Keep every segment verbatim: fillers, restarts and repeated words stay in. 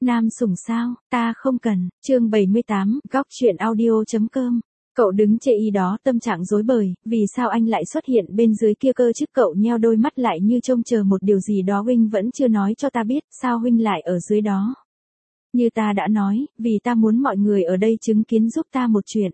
Nam sủng sao, ta không cần, chương bảy mươi tám, góc chuyện audio.com. Cậu đứng chê y đó tâm trạng rối bời, vì sao anh lại xuất hiện bên dưới kia cơ chứ? Cậu nheo đôi mắt lại như trông chờ một điều gì đó. Huynh vẫn chưa nói cho ta biết, sao Huynh lại ở dưới đó? Như ta đã nói, vì ta muốn mọi người ở đây chứng kiến giúp ta một chuyện.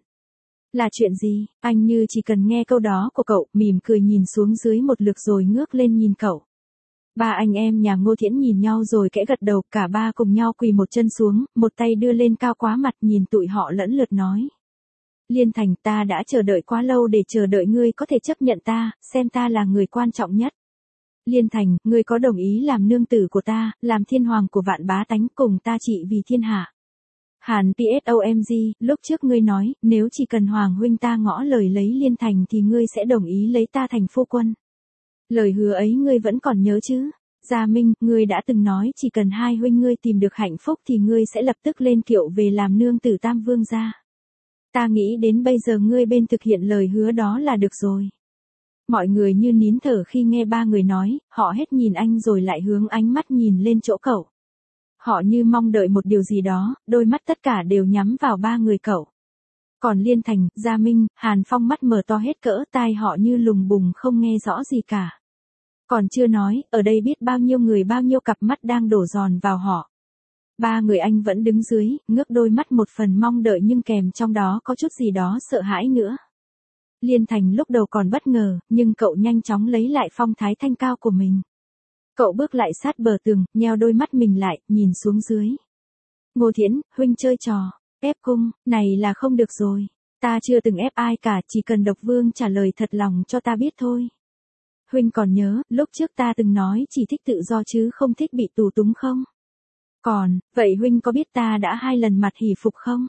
Là chuyện gì? Anh như chỉ cần nghe câu đó của cậu, mỉm cười nhìn xuống dưới một lượt rồi ngước lên nhìn cậu. Ba anh em nhà Ngô Thiễn nhìn nhau rồi kẽ gật đầu, cả ba cùng nhau quỳ một chân xuống, một tay đưa lên cao quá mặt nhìn tụi họ lẫn lượt nói. Liên Thành, ta đã chờ đợi quá lâu để chờ đợi ngươi có thể chấp nhận ta, xem ta là người quan trọng nhất. Liên Thành, ngươi có đồng ý làm nương tử của ta, làm thiên hoàng của vạn bá tánh cùng ta trị vì thiên hạ. Hàn psomg, lúc trước ngươi nói, nếu chỉ cần Hoàng huynh ta ngõ lời lấy Liên Thành thì ngươi sẽ đồng ý lấy ta thành phu quân. Lời hứa ấy ngươi vẫn còn nhớ chứ? Gia Minh, ngươi đã từng nói chỉ cần hai huynh ngươi tìm được hạnh phúc thì ngươi sẽ lập tức lên kiệu về làm nương tử Tam Vương gia. Ta nghĩ đến bây giờ ngươi bên thực hiện lời hứa đó là được rồi. Mọi người như nín thở khi nghe ba người nói, họ hết nhìn anh rồi lại hướng ánh mắt nhìn lên chỗ cậu. Họ như mong đợi một điều gì đó, đôi mắt tất cả đều nhắm vào ba người cậu. Còn Liên Thành, Gia Minh, Hàn Phong mắt mở to hết cỡ, tai họ như lùng bùng không nghe rõ gì cả. Còn chưa nói, ở đây biết bao nhiêu người bao nhiêu cặp mắt đang đổ dồn vào họ. Ba người anh vẫn đứng dưới, ngước đôi mắt một phần mong đợi nhưng kèm trong đó có chút gì đó sợ hãi nữa. Liên Thành lúc đầu còn bất ngờ, nhưng cậu nhanh chóng lấy lại phong thái thanh cao của mình. Cậu bước lại sát bờ tường, nheo đôi mắt mình lại, nhìn xuống dưới. Ngô Thiễn, huynh chơi trò, ép cung, này là không được rồi. Ta chưa từng ép ai cả, chỉ cần Độc Vương trả lời thật lòng cho ta biết thôi. Huynh còn nhớ, lúc trước ta từng nói chỉ thích tự do chứ không thích bị tù túng không? Còn, vậy huynh có biết ta đã hai lần mặt hỉ phục không?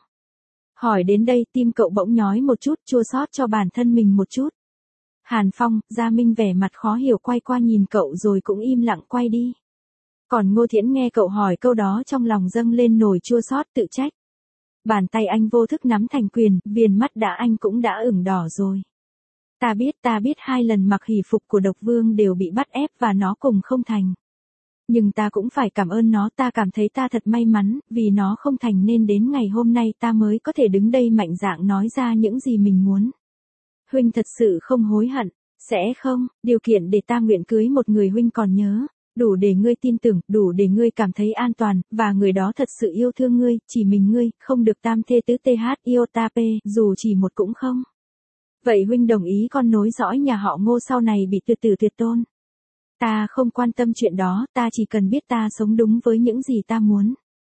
Hỏi đến đây tim cậu bỗng nhói một chút, chua xót cho bản thân mình một chút. Hàn Phong, Gia Minh vẻ mặt khó hiểu quay qua nhìn cậu rồi cũng im lặng quay đi. Còn Ngô Thiễn nghe cậu hỏi câu đó trong lòng dâng lên nổi chua xót tự trách. Bàn tay anh vô thức nắm thành quyền, viền mắt đã anh cũng đã ửng đỏ rồi. Ta biết, ta biết hai lần mặc hỉ phục của Độc Vương đều bị bắt ép và nó cùng không thành. Nhưng ta cũng phải cảm ơn nó, ta cảm thấy ta thật may mắn, vì nó không thành nên đến ngày hôm nay ta mới có thể đứng đây mạnh dạn nói ra những gì mình muốn. Huynh thật sự không hối hận, sẽ không, điều kiện để ta nguyện cưới một người huynh còn nhớ, đủ để ngươi tin tưởng, đủ để ngươi cảm thấy an toàn, và người đó thật sự yêu thương ngươi, chỉ mình ngươi, không được tam thê tứ th iota p, dù chỉ một cũng không. Vậy huynh đồng ý con nối dõi nhà họ Ngô sau này bị tuyệt tử tuyệt tôn? Ta không quan tâm chuyện đó, ta chỉ cần biết ta sống đúng với những gì ta muốn.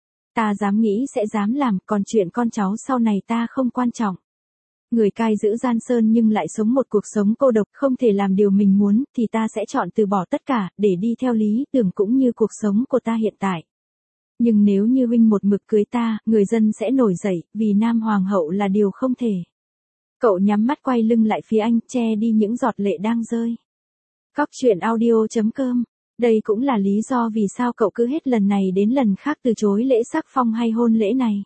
Ta dám nghĩ sẽ dám làm, còn chuyện con cháu sau này ta không quan trọng. Người cai giữ gian sơn nhưng lại sống một cuộc sống cô độc, không thể làm điều mình muốn, thì ta sẽ chọn từ bỏ tất cả, để đi theo lý tưởng cũng như cuộc sống của ta hiện tại. Nhưng nếu như huynh một mực cưới ta, người dân sẽ nổi dậy, vì Nam Hoàng hậu là điều không thể. Cậu nhắm mắt quay lưng lại phía anh, che đi những giọt lệ đang rơi. Góc chuyện audio.com. Đây cũng là lý do vì sao cậu cứ hết lần này đến lần khác từ chối lễ sắc phong hay hôn lễ này.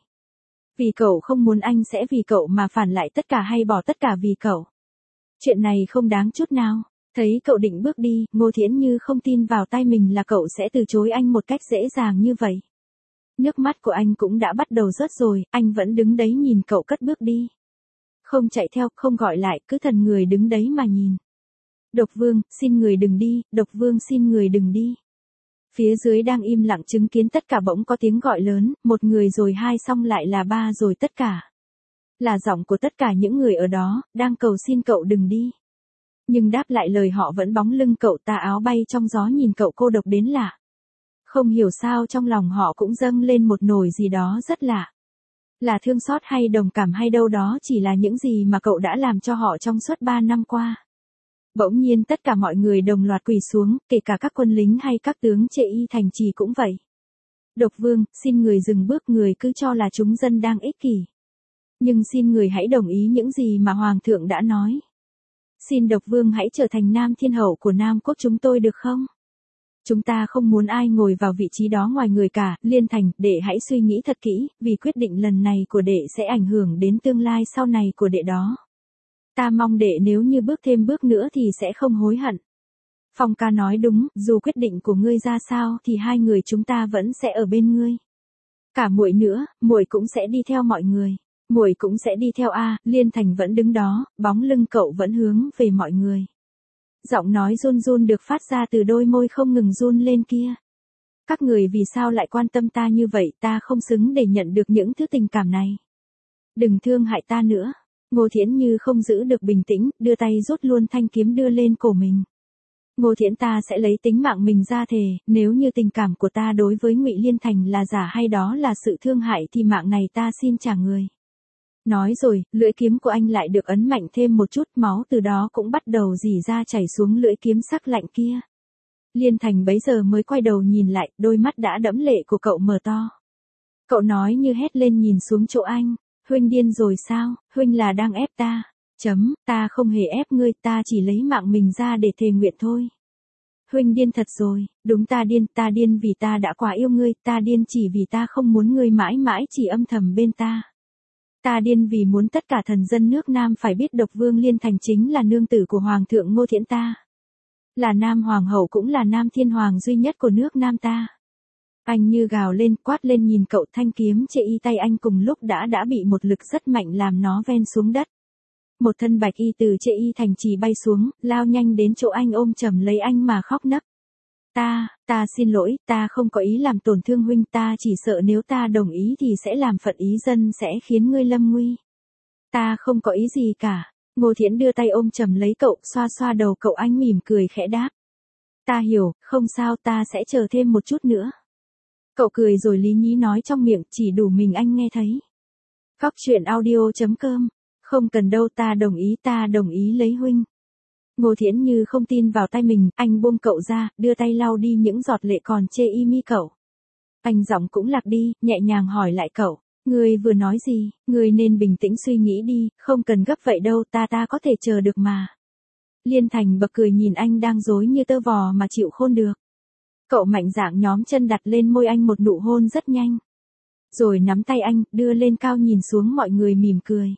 Vì cậu không muốn anh sẽ vì cậu mà phản lại tất cả hay bỏ tất cả vì cậu. Chuyện này không đáng chút nào. Thấy cậu định bước đi, Ngô Thiễn như không tin vào tay mình là cậu sẽ từ chối anh một cách dễ dàng như vậy. Nước mắt của anh cũng đã bắt đầu rớt rồi, anh vẫn đứng đấy nhìn cậu cất bước đi. Không chạy theo, không gọi lại, cứ thần người đứng đấy mà nhìn. Độc Vương, xin người đừng đi, Độc Vương xin người đừng đi. Phía dưới đang im lặng chứng kiến tất cả bỗng có tiếng gọi lớn, một người rồi hai xong lại là ba rồi tất cả. Là giọng của tất cả những người ở đó, đang cầu xin cậu đừng đi. Nhưng đáp lại lời họ vẫn bóng lưng cậu, tà áo bay trong gió nhìn cậu cô độc đến lạ. Không hiểu sao trong lòng họ cũng dâng lên một nỗi gì đó rất lạ. Là thương xót hay đồng cảm hay đâu đó chỉ là những gì mà cậu đã làm cho họ trong suốt ba năm qua. Bỗng nhiên tất cả mọi người đồng loạt quỳ xuống, kể cả các quân lính hay các tướng Trệ Y thành trì cũng vậy. Độc Vương, xin người dừng bước, người cứ cho là chúng dân đang ích kỷ. Nhưng xin người hãy đồng ý những gì mà Hoàng thượng đã nói. Xin Độc Vương hãy trở thành Nam Thiên Hậu của Nam Quốc chúng tôi được không? Chúng ta không muốn ai ngồi vào vị trí đó ngoài người cả, Liên Thành, đệ hãy suy nghĩ thật kỹ, vì quyết định lần này của đệ sẽ ảnh hưởng đến tương lai sau này của đệ đó. Ta mong đệ nếu như bước thêm bước nữa thì sẽ không hối hận. Phong ca nói đúng, dù quyết định của ngươi ra sao thì hai người chúng ta vẫn sẽ ở bên ngươi. Cả muội nữa, muội cũng sẽ đi theo mọi người. Muội cũng sẽ đi theo a, Liên Thành vẫn đứng đó, bóng lưng cậu vẫn hướng về mọi người. Giọng nói run run được phát ra từ đôi môi không ngừng run lên kia. Các người vì sao lại quan tâm ta như vậy, ta không xứng để nhận được những thứ tình cảm này. Đừng thương hại ta nữa. Ngô Thiến Như không giữ được bình tĩnh, đưa tay rút luôn thanh kiếm đưa lên cổ mình. Ngô Thiến, ta sẽ lấy tính mạng mình ra thề, nếu như tình cảm của ta đối với Ngụy Liên Thành là giả hay đó là sự thương hại thì mạng này ta xin trả người. Nói rồi, lưỡi kiếm của anh lại được ấn mạnh thêm một chút, máu từ đó cũng bắt đầu rỉ ra chảy xuống lưỡi kiếm sắc lạnh kia. Liên Thành bấy giờ mới quay đầu nhìn lại, đôi mắt đã đẫm lệ của cậu mở to. Cậu nói như hét lên nhìn xuống chỗ anh, huynh điên rồi sao, huynh là đang ép ta. Chấm, ta không hề ép ngươi, ta chỉ lấy mạng mình ra để thề nguyện thôi. Huynh điên thật rồi, đúng ta điên, ta điên vì ta đã quá yêu ngươi, ta điên chỉ vì ta không muốn ngươi mãi mãi chỉ âm thầm bên ta. Ta điên vì muốn tất cả thần dân nước Nam phải biết Độc Vương Liên Thành chính là nương tử của Hoàng thượng Ngô Thiện ta. Là Nam Hoàng hậu cũng là Nam Thiên Hoàng duy nhất của nước Nam ta. Anh như gào lên, quát lên nhìn cậu, thanh kiếm chê y tay anh cùng lúc đã đã bị một lực rất mạnh làm nó ven xuống đất. Một thân bạch y từ chê y thành trì bay xuống, lao nhanh đến chỗ anh ôm chầm lấy anh mà khóc nấc. Ta, ta xin lỗi, ta không có ý làm tổn thương huynh, ta chỉ sợ nếu ta đồng ý thì sẽ làm phận ý dân sẽ khiến ngươi lâm nguy. Ta không có ý gì cả. Ngô Thiến đưa tay ôm chầm lấy cậu, xoa xoa đầu cậu, anh mỉm cười khẽ đáp. Ta hiểu, không sao, ta sẽ chờ thêm một chút nữa. Cậu cười rồi lý nhí nói trong miệng, chỉ đủ mình anh nghe thấy. Góc truyện audio chấm com. Không cần đâu, ta đồng ý, ta đồng ý lấy huynh. Ngô Thiến Như không tin vào tay mình, anh buông cậu ra, đưa tay lau đi những giọt lệ còn chê y mi cậu. Anh giọng cũng lạc đi, nhẹ nhàng hỏi lại cậu, ngươi vừa nói gì, ngươi nên bình tĩnh suy nghĩ đi, không cần gấp vậy đâu, ta ta có thể chờ được mà. Liên Thành bật cười nhìn anh đang dối như tơ vò mà chịu khôn được. Cậu mạnh dạn nhóm chân đặt lên môi anh một nụ hôn rất nhanh. Rồi nắm tay anh, đưa lên cao nhìn xuống mọi người mỉm cười.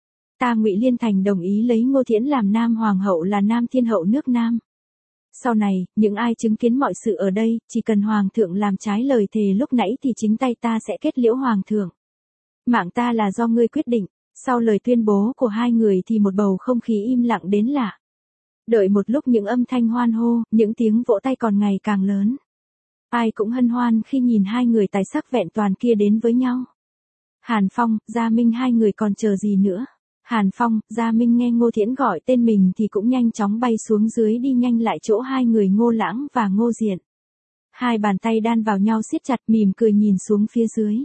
Ta Ngụy Liên Thành đồng ý lấy Ngô Thiến làm Nam Hoàng hậu, là Nam Thiên hậu nước Nam. Sau này, những ai chứng kiến mọi sự ở đây, chỉ cần Hoàng thượng làm trái lời thề lúc nãy thì chính tay ta sẽ kết liễu Hoàng thượng. Mạng ta là do ngươi quyết định. Sau lời tuyên bố của hai người thì một bầu không khí im lặng đến lạ. Đợi một lúc những âm thanh hoan hô, những tiếng vỗ tay còn ngày càng lớn. Ai cũng hân hoan khi nhìn hai người tài sắc vẹn toàn kia đến với nhau. Hàn Phong, Gia Minh, hai người còn chờ gì nữa? Hàn Phong, Gia Minh nghe Ngô Thiến gọi tên mình thì cũng nhanh chóng bay xuống dưới đi nhanh lại chỗ hai người Ngô Lãng và Ngô Diện. Hai bàn tay đan vào nhau siết chặt, mỉm cười nhìn xuống phía dưới.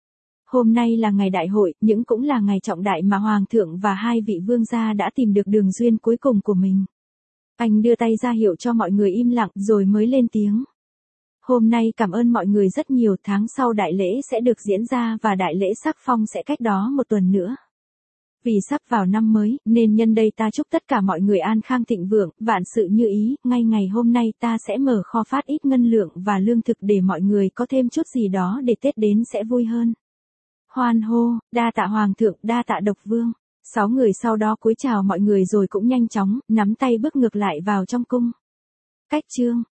Hôm nay là ngày đại hội, nhưng cũng là ngày trọng đại mà Hoàng thượng và hai vị vương gia đã tìm được đường duyên cuối cùng của mình. Anh đưa tay ra hiệu cho mọi người im lặng rồi mới lên tiếng. Hôm nay cảm ơn mọi người rất nhiều, tháng sau đại lễ sẽ được diễn ra và đại lễ sắc phong sẽ cách đó một tuần nữa. Vì sắp vào năm mới, nên nhân đây ta chúc tất cả mọi người an khang thịnh vượng, vạn sự như ý, ngay ngày hôm nay ta sẽ mở kho phát ít ngân lượng và lương thực để mọi người có thêm chút gì đó để Tết đến sẽ vui hơn. Hoan hô, đa tạ Hoàng thượng, đa tạ Độc Vương. Sáu người sau đó cúi chào mọi người rồi cũng nhanh chóng, nắm tay bước ngược lại vào trong cung. Cách chương.